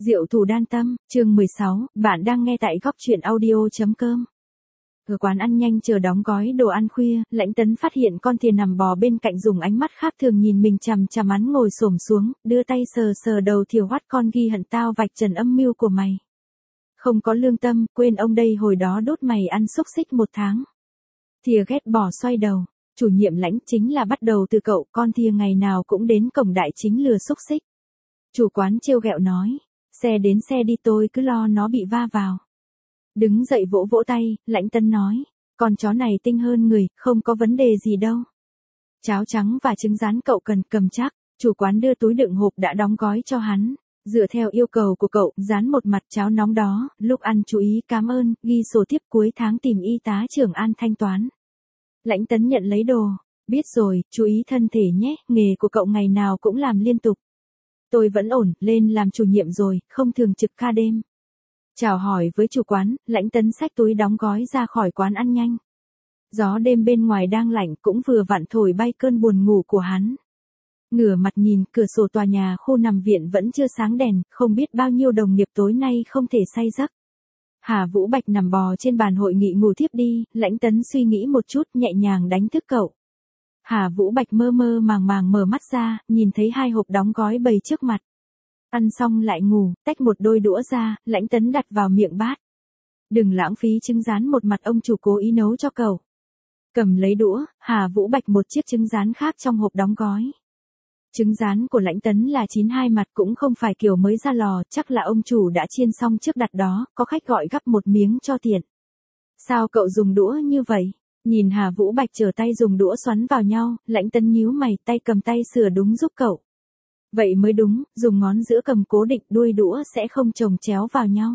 Diệu thủ đan tâm, chương 16, bạn đang nghe tại góc truyện audio.com. Ở quán ăn nhanh chờ đóng gói đồ ăn khuya, Lãnh Tấn phát hiện con thìa nằm bò bên cạnh dùng ánh mắt khác thường nhìn mình chằm chằm hắn ngồi xổm xuống, đưa tay sờ sờ đầu thìa hoắt con ghi hận tao vạch trần âm mưu của mày. Không có lương tâm, quên ông đây hồi đó đốt mày ăn xúc xích 1 tháng. Thìa ghét bỏ xoay đầu, chủ nhiệm Lãnh chính là bắt đầu từ cậu, con thìa ngày nào cũng đến cổng đại chính lừa xúc xích. Chủ quán trêu ghẹo nói. Xe đến xe đi tôi cứ lo nó bị va vào. Đứng dậy vỗ vỗ tay, Lãnh Tấn nói. Con chó này tinh hơn người, không có vấn đề gì đâu. Cháo trắng và trứng rán cậu cần cầm chắc. Chủ quán đưa túi đựng hộp đã đóng gói cho hắn. Dựa theo yêu cầu của cậu, rán một mặt cháo nóng đó, lúc ăn chú ý cảm ơn, ghi sổ tiếp cuối tháng tìm y tá trưởng An thanh toán. Lãnh Tấn nhận lấy đồ. Biết rồi, chú ý thân thể nhé, nghề của cậu ngày nào cũng làm liên tục. Tôi vẫn ổn, lên làm chủ nhiệm rồi, không thường trực ca đêm. Chào hỏi với chủ quán, Lãnh Tấn xách túi đóng gói ra khỏi quán ăn nhanh. Gió đêm bên ngoài đang lạnh cũng vừa vặn thổi bay cơn buồn ngủ của hắn. Ngửa mặt nhìn cửa sổ tòa nhà khu nằm viện vẫn chưa sáng đèn, không biết bao nhiêu đồng nghiệp tối nay không thể say giấc. Hà Vũ Bạch nằm bò trên bàn hội nghị ngủ thiếp đi, Lãnh Tấn suy nghĩ một chút nhẹ nhàng đánh thức cậu. Hà Vũ Bạch mơ mơ màng màng mở mắt ra, nhìn thấy 2 hộp đóng gói bày trước mặt. Ăn xong lại ngủ, tách một đôi đũa ra, Lãnh Tấn đặt vào miệng bát. Đừng lãng phí trứng rán, một mặt ông chủ cố ý nấu cho cậu. Cầm lấy đũa, Hà Vũ Bạch một chiếc trứng rán khác trong hộp đóng gói. Trứng rán của Lãnh Tấn là chín 2 mặt, cũng không phải kiểu mới ra lò, chắc là ông chủ đã chiên xong trước đặt đó, có khách gọi gắp một miếng cho tiện. Sao cậu dùng đũa như vậy? Nhìn Hà Vũ Bạch trở tay dùng đũa xoắn vào nhau, Lãnh Tấn nhíu mày, tay cầm tay sửa đúng giúp cậu. Vậy mới đúng, dùng ngón giữa cầm cố định, đuôi đũa sẽ không chồng chéo vào nhau.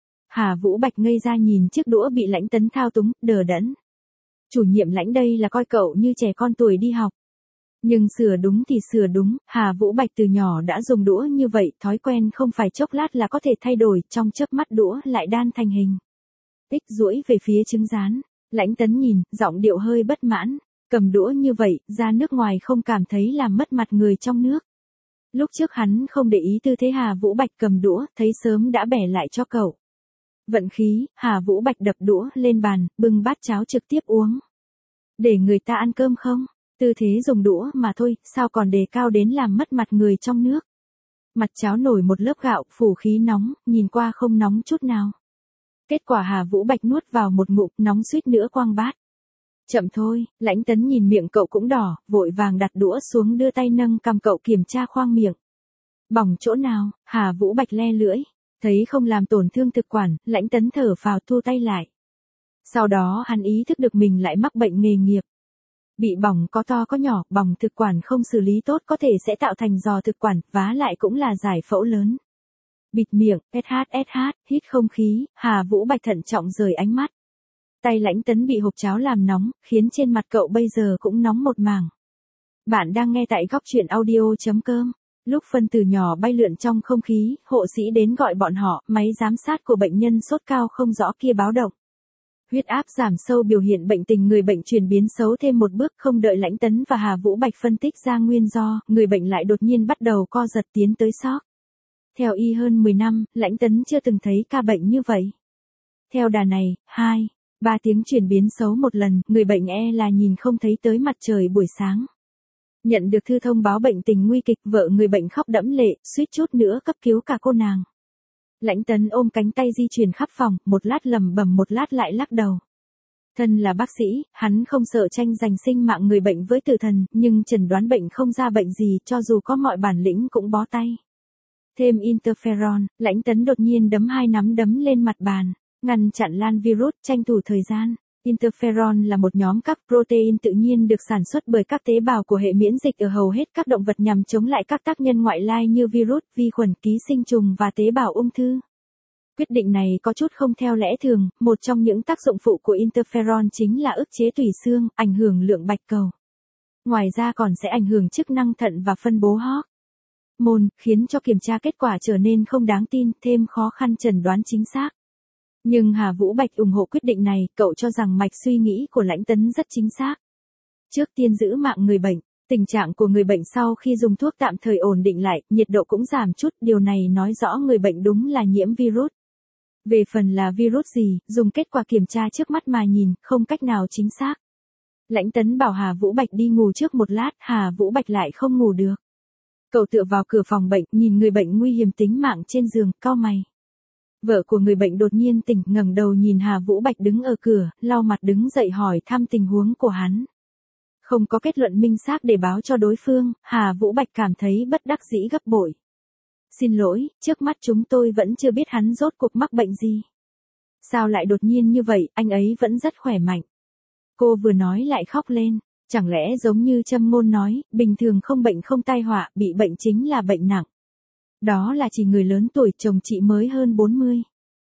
Hà Vũ Bạch ngây ra nhìn chiếc đũa bị Lãnh Tấn thao túng, đờ đẫn. Chủ nhiệm Lãnh đây là coi cậu như trẻ con tuổi đi học. Nhưng sửa đúng thì sửa đúng, Hà Vũ Bạch từ nhỏ đã dùng đũa như vậy, thói quen không phải chốc lát là có thể thay đổi, trong chớp mắt đũa lại đan thành hình. Tích duỗi về phía trứng rán. Lãnh Tấn nhìn, giọng điệu hơi bất mãn, cầm đũa như vậy, ra nước ngoài không cảm thấy làm mất mặt người trong nước. Lúc trước hắn không để ý tư thế Hà Vũ Bạch cầm đũa, thấy sớm đã bẻ lại cho cậu. Vận khí, Hà Vũ Bạch đập đũa lên bàn, bưng bát cháo trực tiếp uống. Để người ta ăn cơm không? Tư thế dùng đũa mà thôi, sao còn đề cao đến làm mất mặt người trong nước? Mặt cháo nổi một lớp gạo, phủ khí nóng, nhìn qua không nóng chút nào. Kết quả Hà Vũ Bạch nuốt vào một ngụm, nóng suýt nữa quăng bát. Chậm thôi, Lãnh Tấn nhìn miệng cậu cũng đỏ, vội vàng đặt đũa xuống đưa tay nâng cằm cậu kiểm tra khoang miệng. Bỏng chỗ nào? Hà Vũ Bạch le lưỡi. Thấy không làm tổn thương thực quản, Lãnh Tấn thở phào thu tay lại. Sau đó hắn ý thức được mình lại mắc bệnh nghề nghiệp. Bị bỏng có to có nhỏ, bỏng thực quản không xử lý tốt có thể sẽ tạo thành giò thực quản, vá lại cũng là giải phẫu lớn. Bịt miệng, SH, hít không khí, Hà Vũ Bạch thận trọng rời ánh mắt. Tay Lãnh Tấn bị hộp cháo làm nóng, khiến trên mặt cậu bây giờ cũng nóng một mảng. Bạn đang nghe tại góc truyện audio.com. Lúc phân tử nhỏ bay lượn trong không khí, hộ sĩ đến gọi bọn họ, máy giám sát của bệnh nhân sốt cao không rõ kia báo động. Huyết áp giảm sâu biểu hiện bệnh tình người bệnh chuyển biến xấu thêm một bước, không đợi Lãnh Tấn và Hà Vũ Bạch phân tích ra nguyên do, người bệnh lại đột nhiên bắt đầu co giật tiến tới sốc. Theo y hơn 10 năm, Lãnh Tấn chưa từng thấy ca bệnh như vậy. Theo đà này, 2-3 tiếng chuyển biến xấu một lần, người bệnh là nhìn không thấy tới mặt trời buổi sáng. Nhận được thư thông báo bệnh tình nguy kịch, vợ người bệnh khóc đẫm lệ, suýt chút nữa cấp cứu cả cô nàng. Lãnh Tấn ôm cánh tay di chuyển khắp phòng, một lát lẩm bẩm một lát lại lắc đầu. Thân là bác sĩ, hắn không sợ tranh giành sinh mạng người bệnh với tử thần, nhưng chẩn đoán bệnh không ra bệnh gì, cho dù có mọi bản lĩnh cũng bó tay. Thêm interferon, Lãnh Tấn đột nhiên đấm 2 nắm đấm lên mặt bàn, ngăn chặn lan virus, tranh thủ thời gian. Interferon là một nhóm các protein tự nhiên được sản xuất bởi các tế bào của hệ miễn dịch ở hầu hết các động vật nhằm chống lại các tác nhân ngoại lai như virus, vi khuẩn, ký sinh trùng và tế bào ung thư. Quyết định này có chút không theo lẽ thường, một trong những tác dụng phụ của interferon chính là ức chế tủy xương, ảnh hưởng lượng bạch cầu. Ngoài ra còn sẽ ảnh hưởng chức năng thận và phân bố hormone, khiến cho kiểm tra kết quả trở nên không đáng tin, thêm khó khăn chẩn đoán chính xác. Nhưng Hà Vũ Bạch ủng hộ quyết định này, cậu cho rằng mạch suy nghĩ của Lãnh Tấn rất chính xác. Trước tiên giữ mạng người bệnh, Tình trạng của người bệnh sau khi dùng thuốc tạm thời ổn định lại, nhiệt độ cũng giảm chút, điều này nói rõ người bệnh đúng là nhiễm virus. Về phần là virus gì, dùng kết quả kiểm tra trước mắt mà nhìn, không cách nào chính xác. Lãnh Tấn bảo Hà Vũ Bạch đi ngủ trước một lát, Hà Vũ Bạch lại không ngủ được. Cậu tựa vào cửa phòng bệnh, nhìn người bệnh nguy hiểm tính mạng trên giường, cau mày. Vợ của người bệnh đột nhiên tỉnh, ngẩng đầu nhìn Hà Vũ Bạch đứng ở cửa, lau mặt đứng dậy hỏi thăm tình huống của hắn. Không có kết luận minh xác để báo cho đối phương, Hà Vũ Bạch cảm thấy bất đắc dĩ gấp bội. Xin lỗi, trước mắt chúng tôi vẫn chưa biết hắn rốt cuộc mắc bệnh gì. Sao lại đột nhiên như vậy, anh ấy vẫn rất khỏe mạnh. Cô vừa nói lại khóc lên, chẳng lẽ giống như châm ngôn nói, bình thường không bệnh không tai họa, bị bệnh chính là bệnh nặng. Đó là chỉ người lớn tuổi, chồng chị mới hơn 40.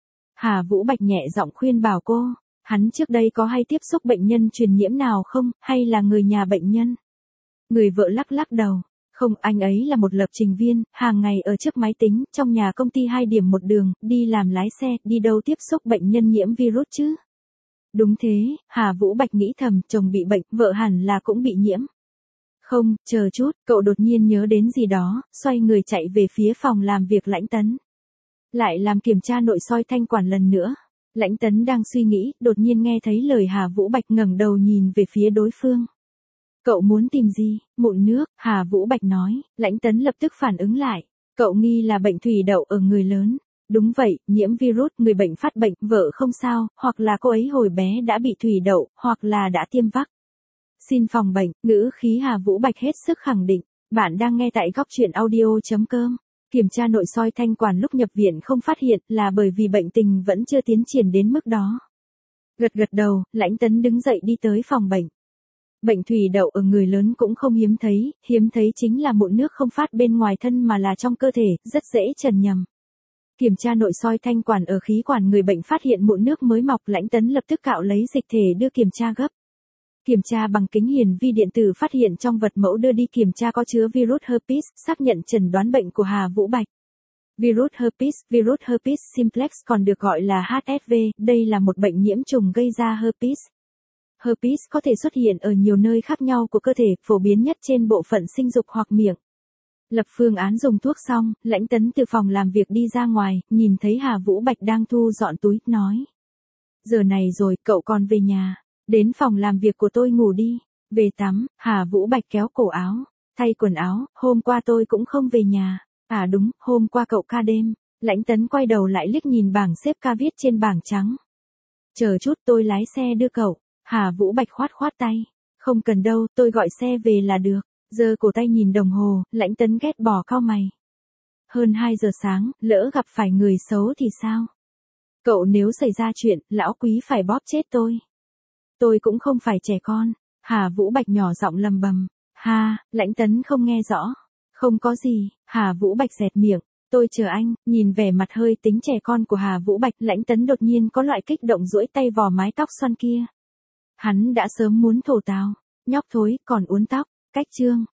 Hà Vũ Bạch nhẹ giọng khuyên bảo cô, hắn trước đây có hay tiếp xúc bệnh nhân truyền nhiễm nào không, hay là người nhà bệnh nhân? Người vợ lắc lắc đầu, không, anh ấy là một lập trình viên, hàng ngày ở trước máy tính, trong nhà công ty 2 điểm một đường, đi làm lái xe, đi đâu tiếp xúc bệnh nhân nhiễm virus chứ? Đúng thế, Hà Vũ Bạch nghĩ thầm, chồng bị bệnh, vợ hẳn là cũng bị nhiễm. Không, chờ chút, cậu đột nhiên nhớ đến gì đó, xoay người chạy về phía phòng làm việc Lãnh Tấn. Lại làm kiểm tra nội soi thanh quản lần nữa. Lãnh Tấn đang suy nghĩ, đột nhiên nghe thấy lời Hà Vũ Bạch, ngẩng đầu nhìn về phía đối phương. Cậu muốn tìm gì? Mụn nước, Hà Vũ Bạch nói. Lãnh Tấn lập tức phản ứng lại. Cậu nghi là bệnh thủy đậu ở người lớn. Đúng vậy, nhiễm virus, người bệnh phát bệnh, vợ không sao, hoặc là cô ấy hồi bé đã bị thủy đậu, hoặc là đã tiêm vắc. Xin phòng bệnh, ngữ khí Hà Vũ Bạch hết sức khẳng định. Bạn đang nghe tại góc truyện audio.com. Kiểm tra nội soi thanh quản lúc nhập viện không phát hiện là bởi vì bệnh tình vẫn chưa tiến triển đến mức đó. Gật gật đầu, Lãnh Tấn đứng dậy đi tới phòng bệnh. Bệnh thủy đậu ở người lớn cũng không hiếm thấy chính là mụn nước không phát bên ngoài thân mà là trong cơ thể, rất dễ trần nhầm. Kiểm tra nội soi thanh quản ở khí quản, người bệnh phát hiện mụn nước mới mọc, Lãnh Tấn lập tức cạo lấy dịch thể đưa kiểm tra gấp. Kiểm tra bằng kính hiển vi điện tử phát hiện trong vật mẫu đưa đi kiểm tra có chứa virus herpes, xác nhận chẩn đoán bệnh của Hà Vũ Bạch. Virus herpes simplex còn được gọi là HSV, đây là một bệnh nhiễm trùng gây ra herpes. Herpes có thể xuất hiện ở nhiều nơi khác nhau của cơ thể, phổ biến nhất trên bộ phận sinh dục hoặc miệng. Lập phương án dùng thuốc xong, Lãnh Tấn từ phòng làm việc đi ra ngoài, nhìn thấy Hà Vũ Bạch đang thu dọn túi, nói. Giờ này rồi, cậu còn về nhà. Đến phòng làm việc của tôi ngủ đi. Về tắm, Hà Vũ Bạch kéo cổ áo, thay quần áo, hôm qua tôi cũng không về nhà. À đúng, hôm qua cậu ca đêm. Lãnh Tấn quay đầu lại liếc nhìn bảng xếp ca viết trên bảng trắng. Chờ chút, tôi lái xe đưa cậu. Hà Vũ Bạch khoát khoát tay. Không cần đâu, tôi gọi xe về là được. Giơ cổ tay nhìn đồng hồ, Lãnh Tấn ghét bỏ cau mày. Hơn 2 giờ sáng, lỡ gặp phải người xấu thì sao? Cậu nếu xảy ra chuyện, lão quý phải bóp chết tôi. Tôi cũng không phải trẻ con. Hà Vũ Bạch nhỏ giọng lầm bầm. Ha, Lãnh Tấn không nghe rõ. Không có gì, Hà Vũ Bạch dẹt miệng. Tôi chờ anh, nhìn vẻ mặt hơi tính trẻ con của Hà Vũ Bạch, Lãnh Tấn đột nhiên có loại kích động duỗi tay vò mái tóc xoăn kia. Hắn đã sớm muốn thổ tào. Nhóc thối, còn uốn tóc. Cách chương.